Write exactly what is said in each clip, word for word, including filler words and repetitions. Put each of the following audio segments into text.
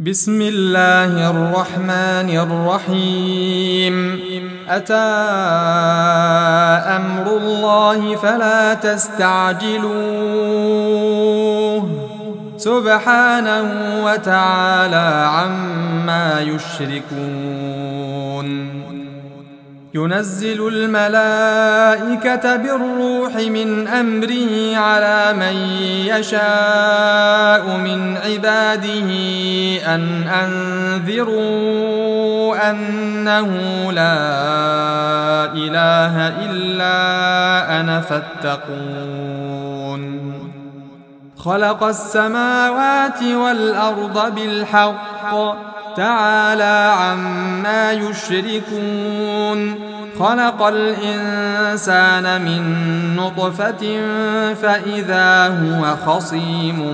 بسم الله الرحمن الرحيم أتى أمر الله فلا تستعجلوه سبحانه وتعالى عما يشركون ينزل الملائكة بالروح من أمره على من يشاء من عباده أن أنذروا أنه لا إله إلا أنا فاتقون خلق السماوات والأرض بالحق تعالى عما يشركون خلق الإنسان من نطفة فإذا هو خصيم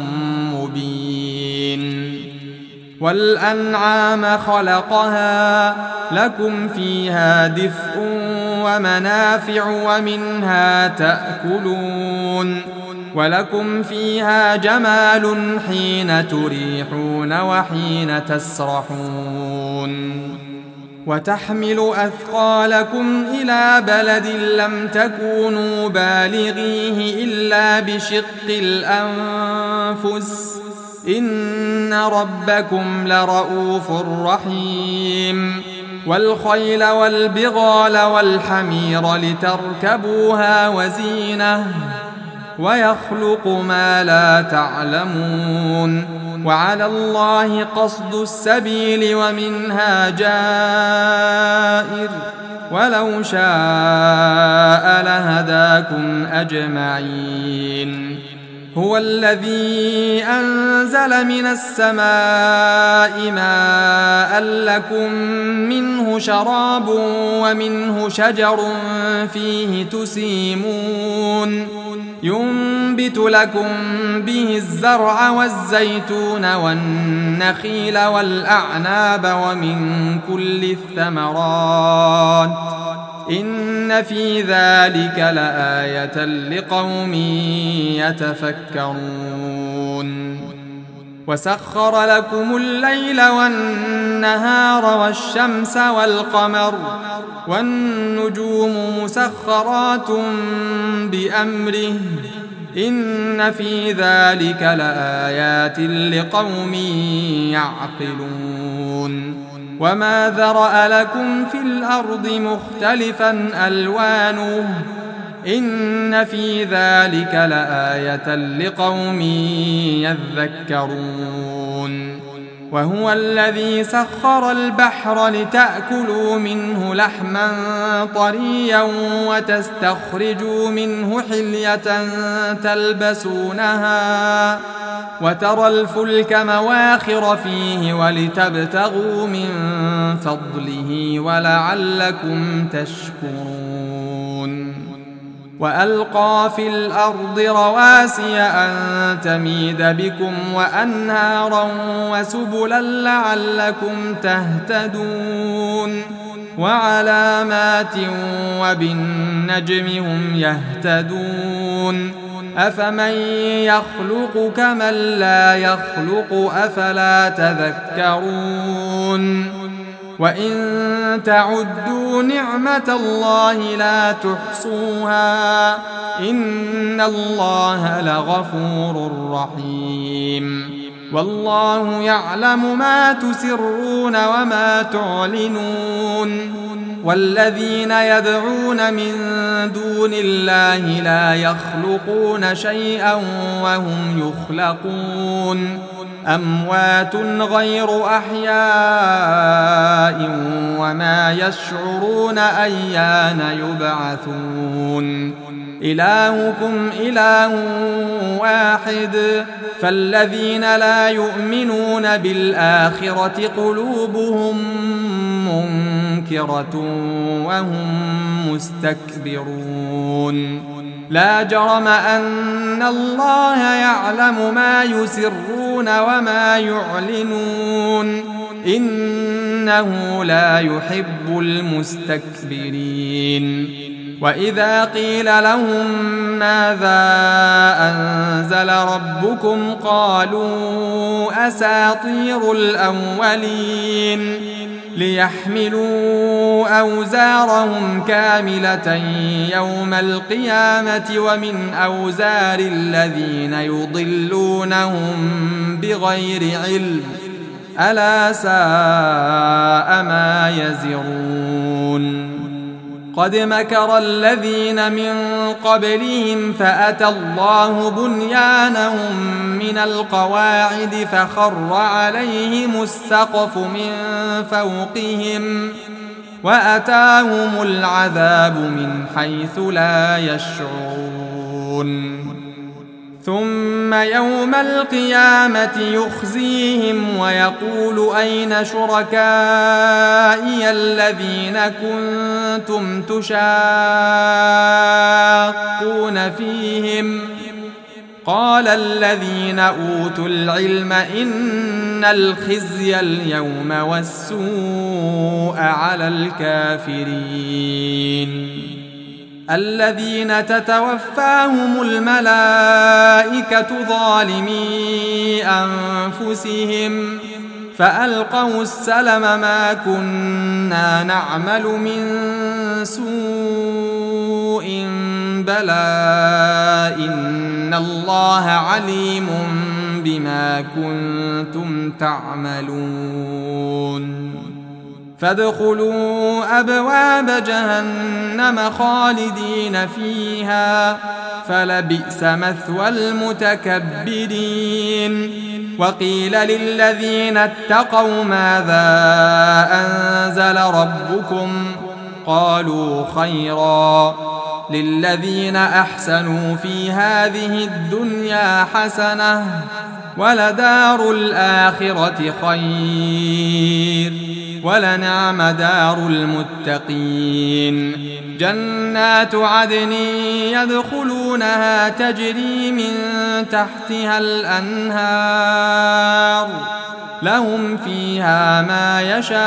مبين والأنعام خلقها لكم فيها دفء ومنافع ومنها تأكلون ولكم فيها جمال حين تريحون وحين تسرحون وتحمل أثقالكم إلى بلد لم تكونوا بالغيه إلا بشق الأنفس إن ربكم لرؤوف رحيم والخيل والبغال والحمير لتركبوها وزينة ويخلق ما لا تعلمون وعلى الله قصد السبيل ومنها جائر ولو شاء لهداكم أجمعين هو الذي أنزل من السماء ماء لكم منه شراب ومنه شجر فيه تسيمون ينبت لكم به الزرع والزيتون والنخيل والأعناب ومن كل الثمرات إن في ذلك لآية لقوم يتفكرون وسخر لكم الليل والنهار والشمس والقمر والنجوم مسخرات بأمره إن في ذلك لآيات لقوم يعقلون وما ذرأ لكم في الأرض مختلفا ألوانه إن في ذلك لآية لقوم يذكرون وهو الذي سخر البحر لتأكلوا منه لحما طريا وتستخرجوا منه حلية تلبسونها وترى الفلك مواخر فيه ولتبتغوا من فضله ولعلكم تشكرون وألقى في الأرض رواسي أن تميد بكم وأنهارا وسبلا لعلكم تهتدون وعلامات وبالنجم هم يهتدون أفمن يخلق كمن لا يخلق أفلا تذكرون وإن تعدوا نعمة الله لا تحصوها إن الله لغفور رحيم والله يعلم ما تسرون وما تعلنون والذين يدعون من دون الله لا يخلقون شيئا وهم يخلقون أموات غير أحياء وما يشعرون أيان يبعثون إلهكم إله واحد فالذين لا يؤمنون بالآخرة قلوبهم منكرة وهم مستكبرون لا جرم أن الله يعلم ما يسرون وما يعلنون إنه لا يحب المستكبرين وإذا قيل لهم ماذا أنزل ربكم قالوا أساطير الأولين ليحملوا أوزارهم كاملة يوم القيامة ومن أوزار الذين يضلونهم بغير علم ألا ساء ما يزرون قد مكر الذين من قبلهم فأتى الله بنيانهم من القواعد فخر عليهم السقف من فوقهم وأتاهم العذاب من حيث لا يشعرون ثم يوم القيامة يخزيهم ويقول أين شركائي الذين كنتم تشاقون فيهم قال الذين أوتوا العلم إن الخزي اليوم والسوء على الكافرين الذين تتوفاهم الملائكة ظالمي أنفسهم فألقوا السلم ما كنا نعمل من سوء بلى إن الله عليم بما كنتم تعملون فادخلوا أبواب جهنم خالدين فيها فلبئس مثوى المتكبرين وقيل للذين اتقوا ماذا أنزل ربكم قالوا خيرا للذين أحسنوا في هذه الدنيا حسنة ولدار الآخرة خير ولنعم دار المتقين جنات عدن يدخلونها تجري من تحتها الأنهار لهم فيها ما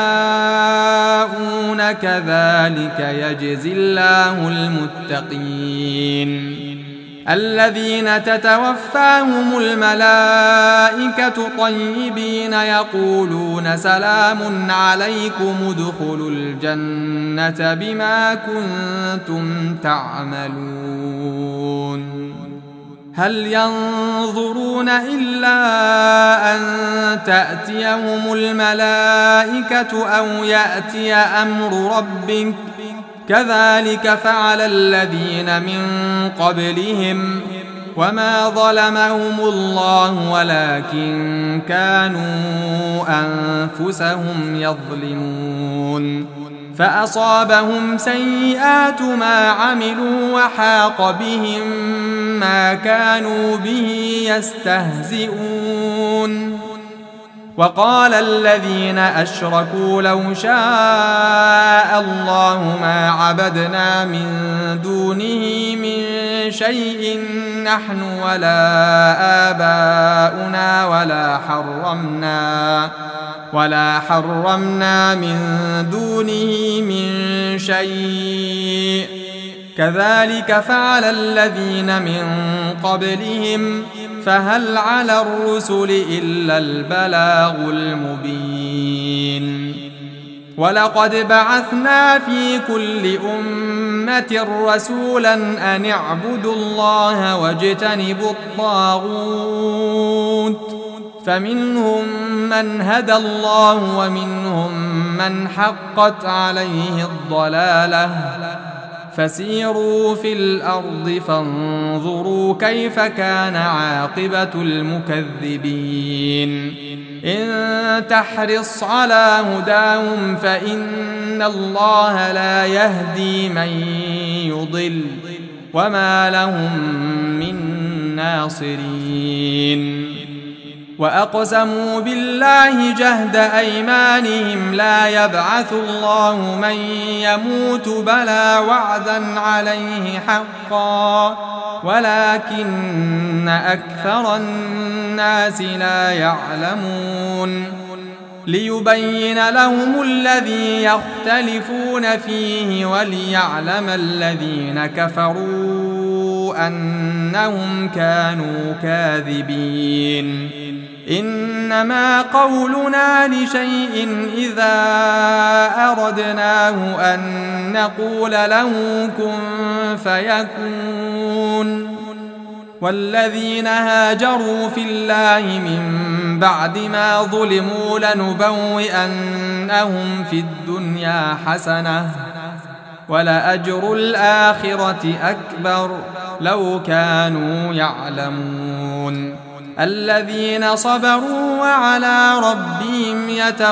يشاءون كذلك يجزي الله المتقين الذين تتوفاهم الملائكة طيبين يقولون سلام عليكم ادخلوا الجنة بما كنتم تعملون هل ينظرون إلا أن تأتيهم الملائكة أو يأتي أمر ربك كذلك فعل الذين من قبلهم وما ظلمهم الله ولكن كانوا أنفسهم يظلمون فأصابهم سيئات ما عملوا وحاق بهم ما كانوا به يستهزئون وقال الذين أشركوا لو شاء الله ما عبدنا من دونه من شيء نحن ولا آباؤنا ولا حرمنا ولا حرمنا من دونه من شيء كذلك فعل الذين من قبلهم فهل على الرسل إلا البلاغ المبين ولقد بعثنا في كل أمة رسولا أن اعبدوا الله واجتنبوا الطاغوت فمنهم من هدى الله ومنهم من حقت عليه الضلالة فسيروا في الأرض فانظروا كيف كان عاقبة المكذبين إن تحرص على هداهم فإن الله لا يهدي من يضل وما لهم من ناصرين وأقسموا بالله جهد أيمانهم لا يبعث الله من يموت بلى وعدا عليه حقا ولكن أكثر الناس لا يعلمون ليبين لهم الذي يختلفون فيه وليعلم الذين كفروا أنهم كانوا كاذبين إنما قولنا لشيء إذا أردناه أن نقول له كن فيكون والذين هاجروا في الله من بعد ما ظلموا لنبوئنهم في الدنيا حسنة ولأجر الآخرة أكبر لو كانوا يعلمون الذين صبروا وعلى ربهم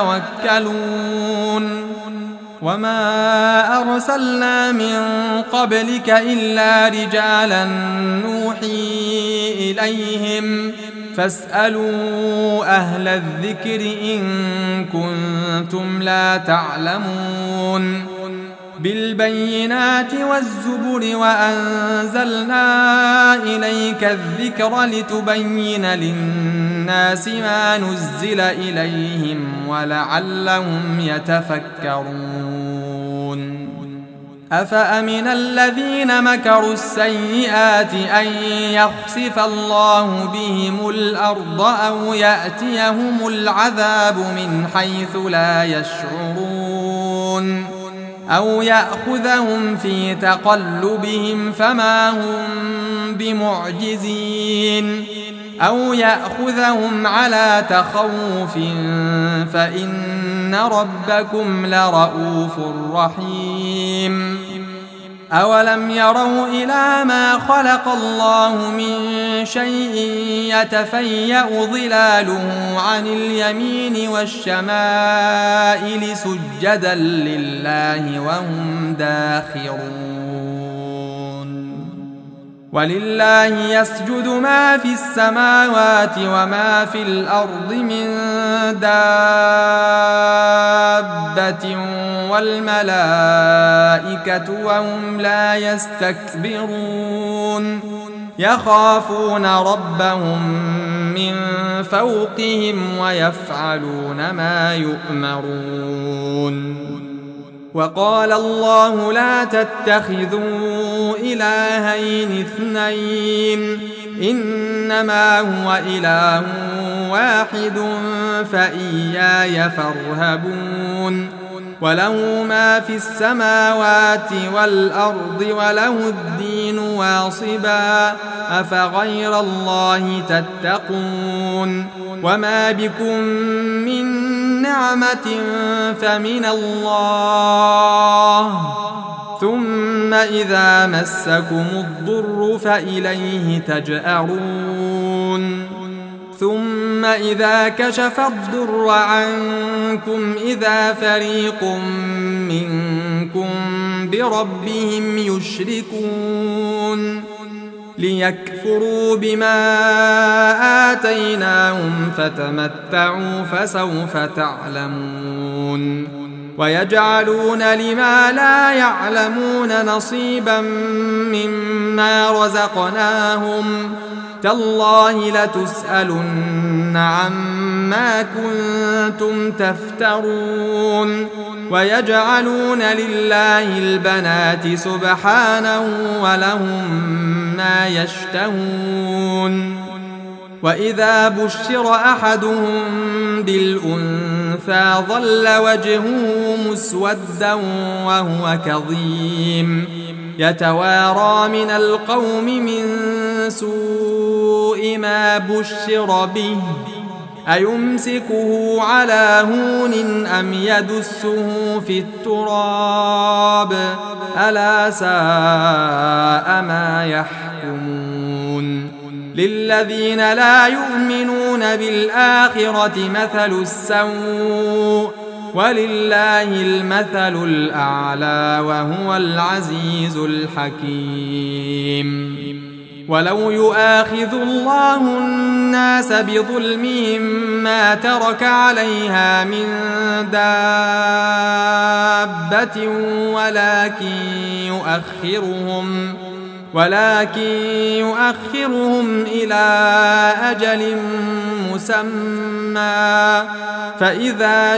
يتوكلون وما أرسلنا من قبلك إلا رجالا نوحي إليهم فاسألوا أهل الذكر إن كنتم لا تعلمون بالبينات والزبر وأنزلنا إليك الذكر لتبين للناس ما نزل إليهم ولعلهم يتفكرون أفأمن الذين مكروا السيئات أن يخسف الله بهم الأرض أو يأتيهم العذاب من حيث لا يشعرون أو يأخذهم في تقلبهم فما هم بمعجزين أو يأخذهم على تخوف فإن ربكم لرؤوف رحيم أولم يروا إلى ما خلق الله من شيء يتفيأ ظلاله عن اليمين والشمائل سجدا لله وهم داخرون ولله يسجد ما في السماوات وما في الأرض من دابة والملائكة وهم لا يستكبرون يخافون ربهم من فوقهم ويفعلون ما يؤمرون وقال الله لا تتخذوا إلهين اثنين إنما هو إله واحد فإياي فارهبون وله ما في السماوات والأرض وله الدين واصبا أفغير الله تتقون وما بكم من نعمة فمن الله ثم إذا مسكم الضر فإليه تجأرون ثم إذا كشف الضر عنكم إذا فريق منكم بربهم يشركون ليكفروا بما آتيناهم فتمتعوا فسوف تعلمون ويجعلون لما لا يعلمون نصيبا مما رزقناهم تالله لتسألن عما كنتم تفترون ويجعلون لله البنات سبحانه ولهم ما يشتهون وإذا بشر أحدهم بالأنثى ظل وجهه مسودا وهو كظيم يتوارى من القوم من سوء ما بشر به أيمسكه على هون أم يدسه في التراب ألا ساء ما يحكمون للذين لا يؤمنون بالآخرة مثل السوء ولله المثل الأعلى وهو العزيز الحكيم ولو يؤاخذ الله الناس بظلمهم ما ترك عليها من دابة ولكن يؤخرهم ولكن يؤخرهم إلى أجل مسمى فإذا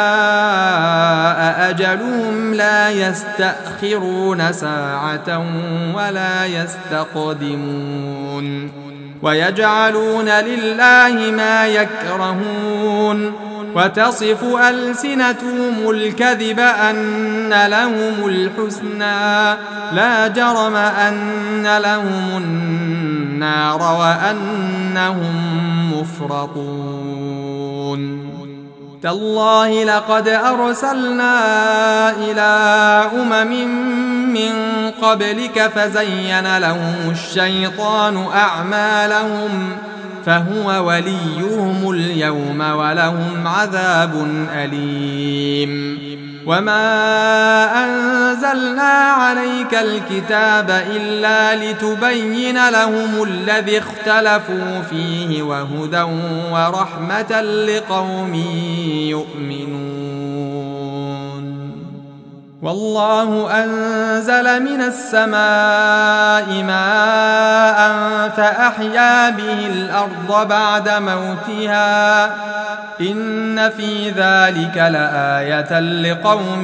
جاء أجلهم لا يستأخرون ساعة ولا يستقدمون ويجعلون لله ما يكرهون وتصف ألسنتهم الكذب أن لهم الحسنى لا جرم أن لهم النار وأنهم مفرطون تالله لقد أرسلنا إلى أمم من قبلك فزين لهم الشيطان أعمالهم فهو وليهم اليوم ولهم عذاب أليم وما أنزلنا عليك الكتاب إلا لتبين لهم الذي اختلفوا فيه وهدى ورحمة لقوم يؤمنون والله أنزل من السماء ماء فأحيا به الأرض بعد موتها إن في ذلك لآية لقوم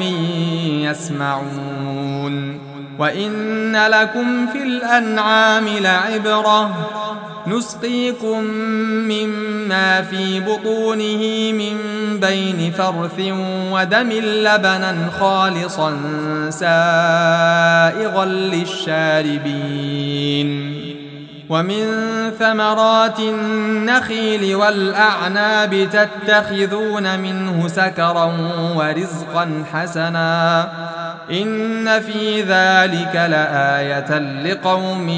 يسمعون وإن لكم في الأنعام لعبرة نسقيكم مما في بطونه من بين فرث ودم لبنا خالصا سائغا للشاربين ومن ثمرات النخيل والأعناب تتخذون منه سكرا ورزقا حسنا إن في ذلك لآية لقوم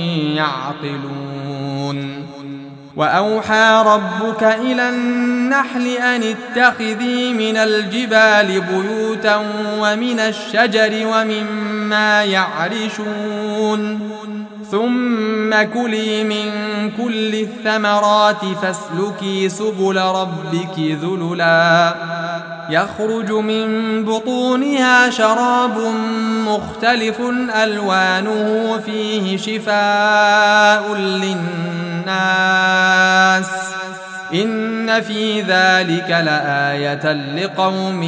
يعقلون وأوحى ربك إلى النحل أن اتخذي من الجبال بيوتا ومن الشجر ومما يعرشون ثم كلي من كل الثمرات فاسلكي سبل ربك ذللا يخرج من بطونها شراب مختلف ألوانه فيه شفاء للناس إن في ذلك لآية لقوم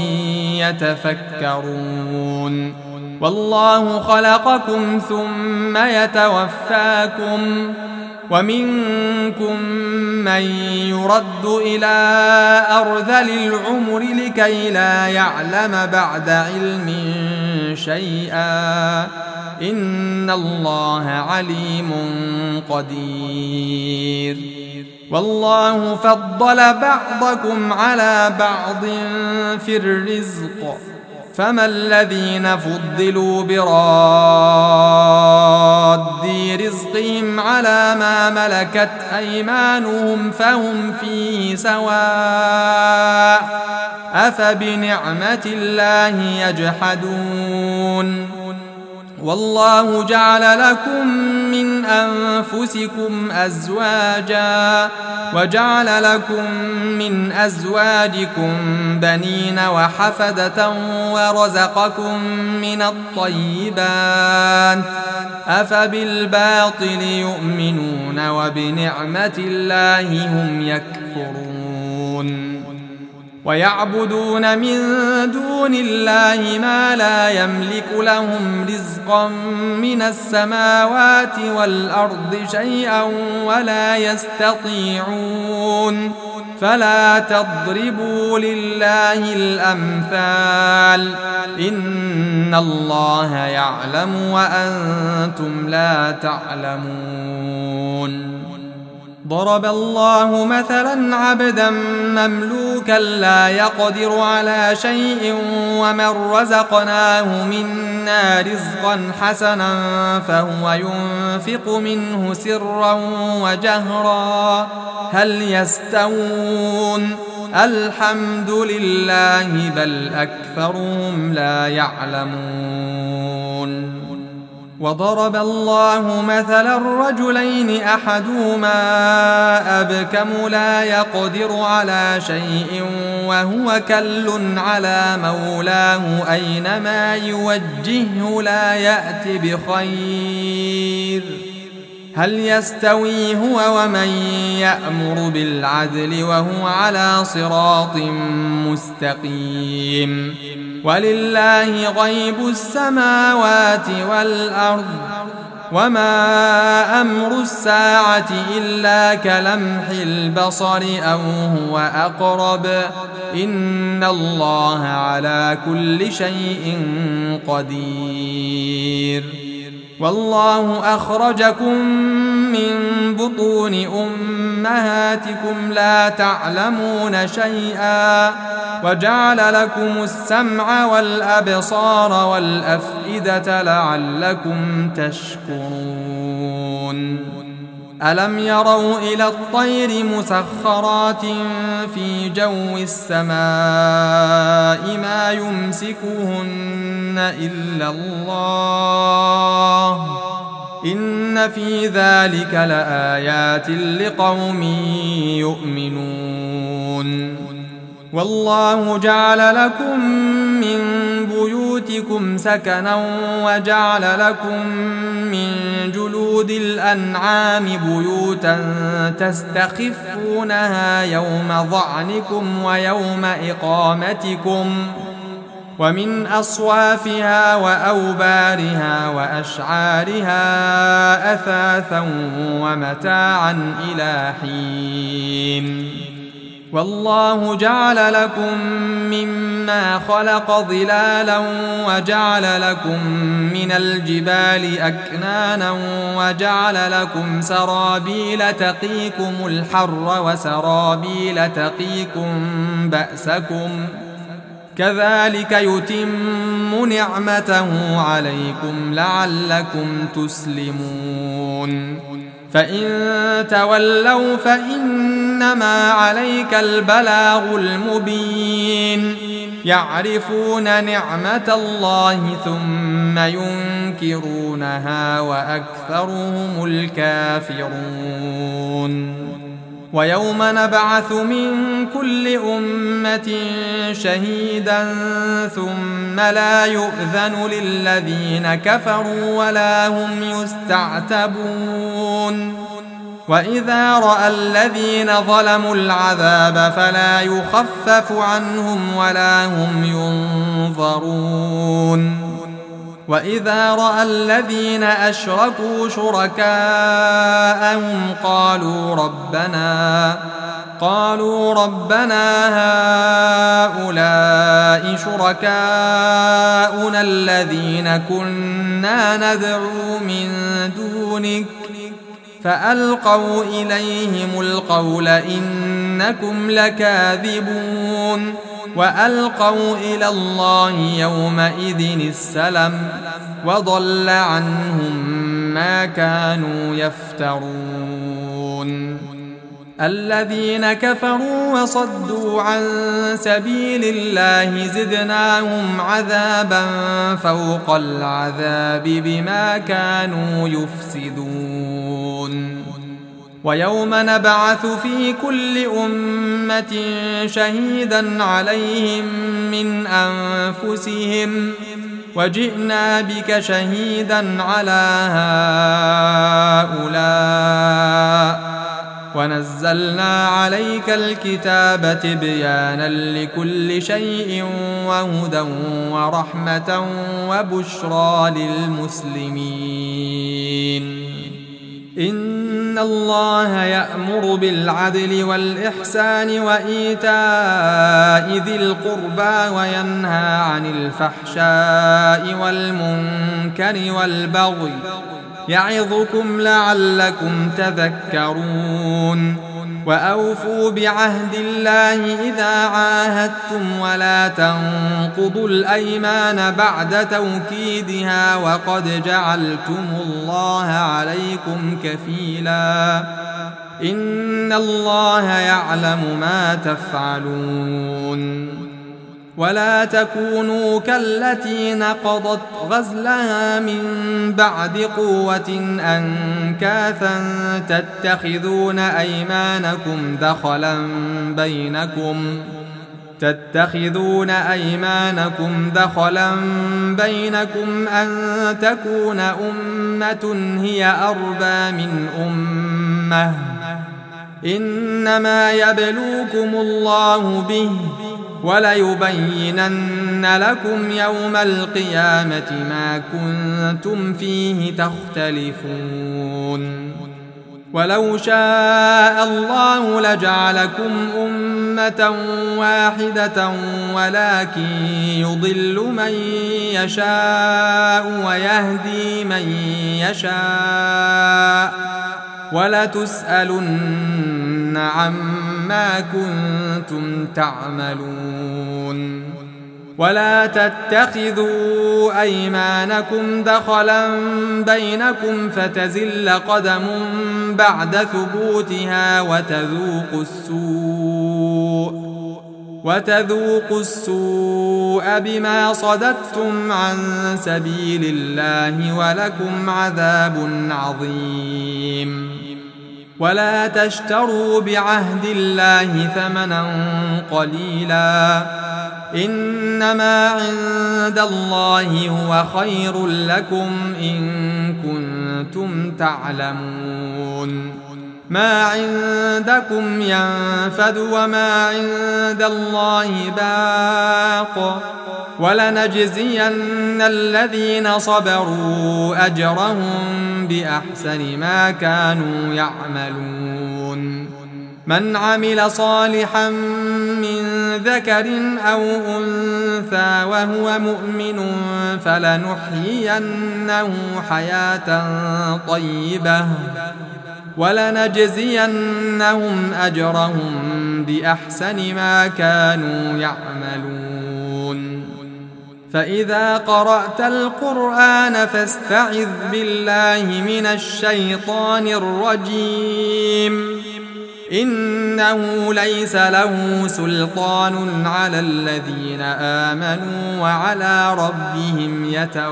يتفكرون والله خلقكم ثم يتوفاكم ومنكم من يرد إلى أرذل العمر لكي لا يعلم بعد علم شيئا إن الله عليم قدير والله فضل بعضكم على بعض في الرزق فما الذين فضلوا براد رزقهم على ما ملكت أيمانهم فهم فيه سواء أفبنعمة الله يجحدون والله جعل لكم من أنفسكم أزواجا وجعل لكم من أزواجكم بنين وحفدة ورزقكم من الطيبات أفبالباطل يؤمنون وبنعمة الله هم يكفرون ويعبدون من دون الله ما لا يملك لهم رزقا من السماوات والأرض شيئا ولا يستطيعون فلا تضربوا لله الأمثال إن الله يعلم وأنتم لا تعلمون ضرب الله مثلا عبدا مملوكا لا يقدر على شيء ومن رزقناه منا رزقا حسنا فهو ينفق منه سرا وجهرا هل يستوون الحمد لله بل أكثرهم لا يعلمون وضرب الله مثلا الرجلين أحدهما أبكم لا يقدر على شيء وهو كل على مولاه أينما يوجهه لا يأت بخير هل يستوي هو ومن يأمر بالعدل وهو على صراط مستقيم ولله غيب السماوات والأرض وما أمر الساعة إلا كلمح البصر أو هو أقرب إن الله على كل شيء قدير والله أخرجكم من بطون أمهاتكم لا تعلمون شيئا وجعل لكم السمع والأبصار والأفئدة لعلكم تشكرون ألم يروا إلى الطير مسخرات في جو السماء ما يمسكهن إلا الله إن في ذلك لآيات لقوم يؤمنون والله جعل لكم من بيوتكم سكنا وجعل لكم من جلود الأنعام بيوتا تستخفونها يوم ظعنكم ويوم إقامتكم ومن أصوافها وأوبارها وأشعارها أثاثا ومتاعا إلى حين والله جعل لكم مما خلق ظلالا وجعل لكم من الجبال أكنانا وجعل لكم سرابيل تقيكم الحر وسرابيل تقيكم بأسكم كذلك يتم نعمته عليكم لعلكم تسلمون فإن تولوا فإنما عليك البلاغ المبين يعرفون نعمة الله ثم ينكرونها وأكثرهم الكافرون ويوم نبعث من كل أمة شهيدا ثم لا يؤذن للذين كفروا ولا هم يستعتبون وإذا رأى الذين ظلموا العذاب فلا يخفف عنهم ولا هم ينظرون وإذا رأى الذين أشركوا شركاءهم قالوا ربنا قالوا ربنا هؤلاء شركاؤنا الذين كنا ندعو من دونك فألقوا إليهم القول إنكم لكاذبون وألقوا إلى الله يومئذ السلم وضل عنهم ما كانوا يفترون الذين كفروا وصدوا عن سبيل الله زدناهم عذابا فوق العذاب بما كانوا يفسدون ويوم نبعث في كل أمة شهيدا عليهم من أنفسهم وجئنا بك شهيدا على هؤلاء ونزلنا عليك الكتاب تبيانا لكل شيء وهدى ورحمة وبشرى للمسلمين إن الله يأمر بالعدل والإحسان وإيتاء ذي القربى وينهى عن الفحشاء والمنكر والبغي يعظكم لعلكم تذكرون وأوفوا بعهد الله إذا عاهدتم ولا تنقضوا الأيمان بعد توكيدها وقد جعلتم الله عليكم كفيلا إن الله يعلم ما تفعلون ولا تكونوا كالتي نقضت غزلها من بعد قوة أنكاثا تتخذون أيمانكم دخلا بينكم تتخذون أيمانكم دخلا بينكم أن تكون أمة هي أربى من أمة إنما يبلوكم الله به وليبينن لكم يوم القيامة ما كنتم فيه تختلفون ولو شاء الله لجعلكم أمة واحدة ولكن يضل من يشاء ويهدي من يشاء ولتسألن عما كنتم تعملون ولا تتخذوا أيمانكم دخلا بينكم فتزل قدم بعد ثبوتها وتذوقوا السوء وتذوقوا السوء بما صددتم عن سبيل الله ولكم عذاب عظيم ولا تشتروا بعهد الله ثمنا قليلا إنما عند الله هو خير لكم إن كنتم تعلمون ما عندكم ينفد وما عند الله باق ولنجزين الذين صبروا أجرهم بأحسن ما كانوا يعملون من عمل صالحا من ذكر أو أنثى وهو مؤمن فلنحيينه حياة طيبة ولنجزينهم أجرهم بأحسن ما كانوا يعملون فإذا قرأت القرآن فاستعذ بالله من الشيطان الرجيم إنه ليس له سلطان على الذين آمنوا وعلى ربهم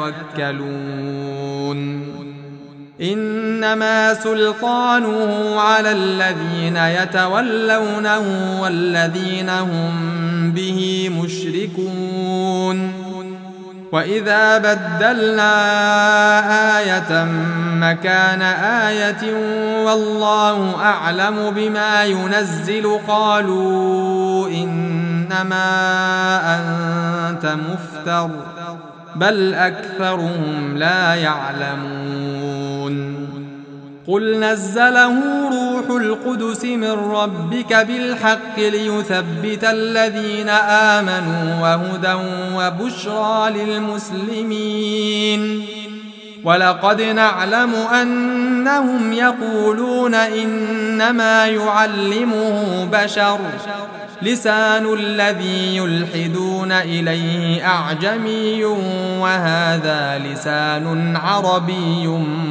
يتوكلون إنما سلطانه على الذين يتولونه والذين هم به مشركون وإذا بدلنا آية مكان آية والله أعلم بما ينزل قالوا إنما أنت مفتر بل أكثرهم لا يعلمون قل نزله روح القدس من ربك بالحق ليثبت الذين آمنوا وهدى وبشرى للمسلمين ولقد نعلم أنهم يقولون إنما يعلمه بشر لسان الذي يلحدون إليه أعجمي وهذا لسان عربي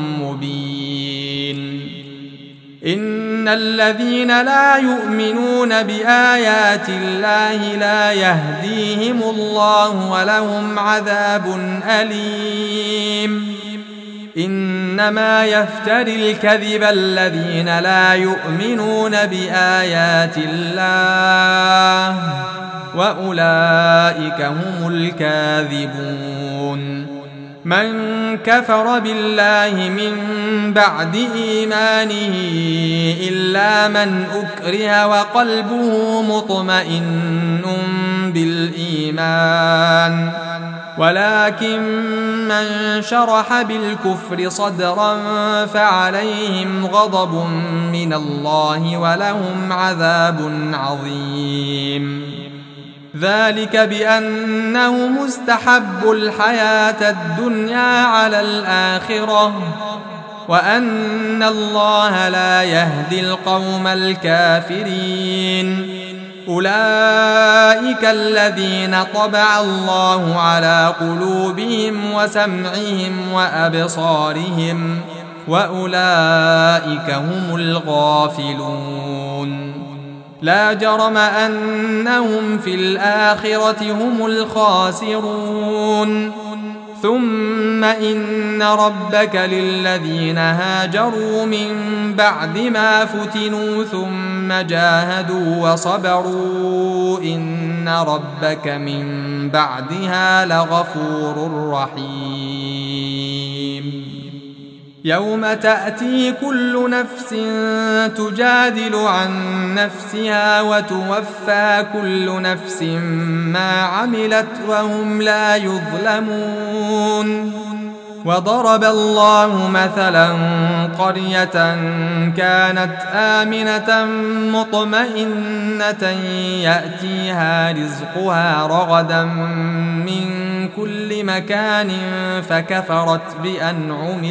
مبين إن الذين لا يؤمنون بآيات الله لا يهديهم الله ولهم عذاب أليم إنما يفتري الكذب الذين لا يؤمنون بآيات الله وأولئك هم الكاذبون من كفر بالله من بعد إيمانه إلا من أكره وقلبه مطمئن بالإيمان ولكن من شرح بالكفر صدرا فعليهم غضب من الله ولهم عذاب عظيم ذلك بأنهم استحبوا الحياة الدنيا على الآخرة وأن الله لا يهدي القوم الكافرين أولئك الذين طبع الله على قلوبهم وسمعهم وأبصارهم وأولئك هم الغافلون لا جرم أنهم في الآخرة هم الخاسرون ثم إن ربك للذين هاجروا من بعد ما فتنوا ثم جاهدوا وصبروا إن ربك من بعدها لغفور رحيم يوم تأتي كل نفس تجادل عن نفسها وتوفى كل نفس ما عملت وهم لا يظلمون وضرب الله مثلا قرية كانت آمنة مطمئنة يأتيها رزقها رغدا من كل مكان فكفرت بأنعم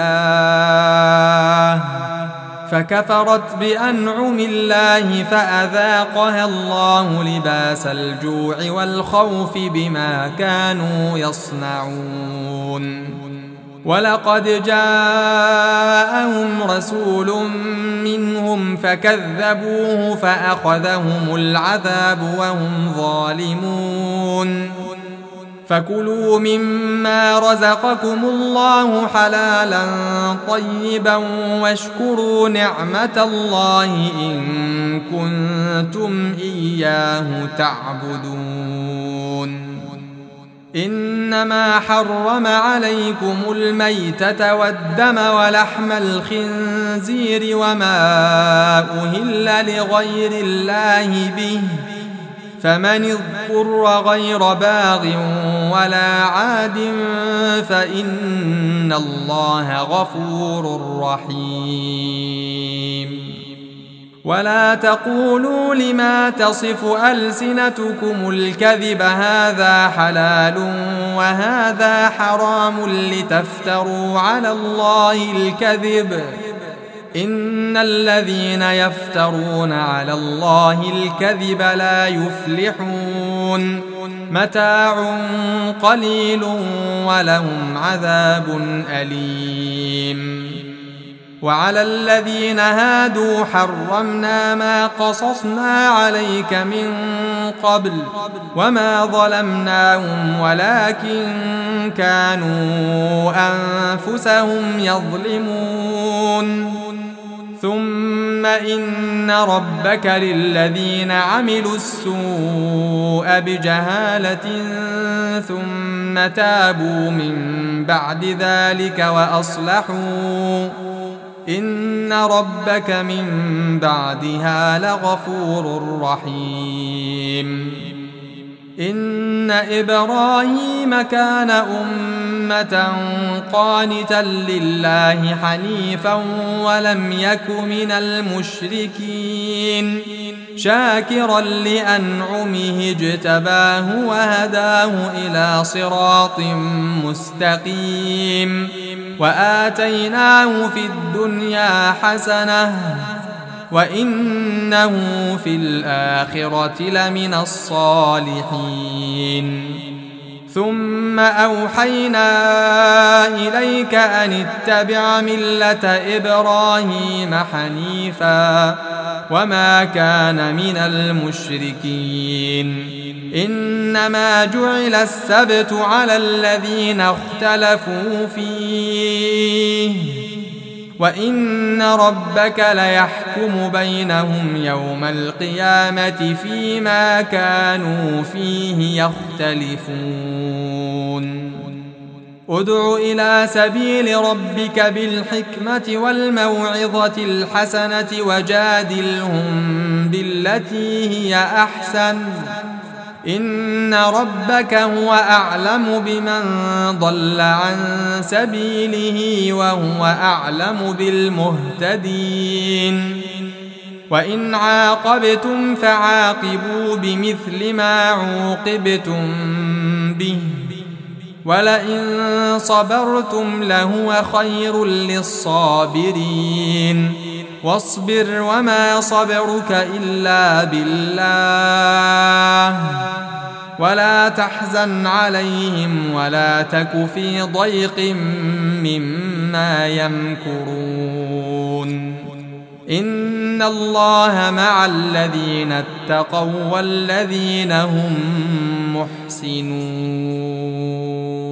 الله فكفرت بأنعم الله فأذاقها الله لباس الجوع والخوف بما كانوا يصنعون ولقد جاءهم رسول منهم فكذبوه فأخذهم العذاب وهم ظالمون فكلوا مما رزقكم الله حلالا طيبا واشكروا نعمة الله إن كنتم إياه تعبدون إنما حرم عليكم الميتة والدم ولحم الخنزير وما أهل لغير الله به فمن اضطر غير باغ ولا عاد فإن الله غفور رحيم ولا تقولوا لما تصف ألسنتكم الكذب هذا حلال وهذا حرام لتفتروا على الله الكذب إن الذين يفترون على الله الكذب لا يفلحون متاع قليل ولهم عذاب أليم وعلى الذين هادوا حرمنا ما قصصنا عليك من قبل وما ظلمناهم ولكن كانوا أنفسهم يظلمون ثم إن ربك للذين عملوا السوء بجهالة ثم تابوا من بعد ذلك وأصلحوا إن ربك من بعدها لغفور رحيم إن إبراهيم كان أمة قانتا لله حنيفا ولم يك من المشركين شاكرا لأنعمه اجتباه وهداه إلى صراط مستقيم وآتيناه في الدنيا حسنة وإنه في الآخرة لمن الصالحين ثم أوحينا إليك أن اتبع ملة إبراهيم حنيفا وما كان من المشركين إنما جعل السبت على الذين اختلفوا فيه وإن ربك ليحكم بينهم يوم القيامة فيما كانوا فيه يختلفون ادع إلى سبيل ربك بالحكمة والموعظة الحسنة وجادلهم بالتي هي أحسن إن ربك هو أعلم بمن ضل عن سبيله وهو أعلم بالمهتدين وإن عاقبتم فعاقبوا بمثل ما عوقبتم به ولئن صبرتم لهو خير للصابرين واصبر وما صبرك إلا بالله ولا تحزن عليهم ولا تك في ضيق مما يمكرون إن الله مع الذين اتقوا والذين هم محسنون.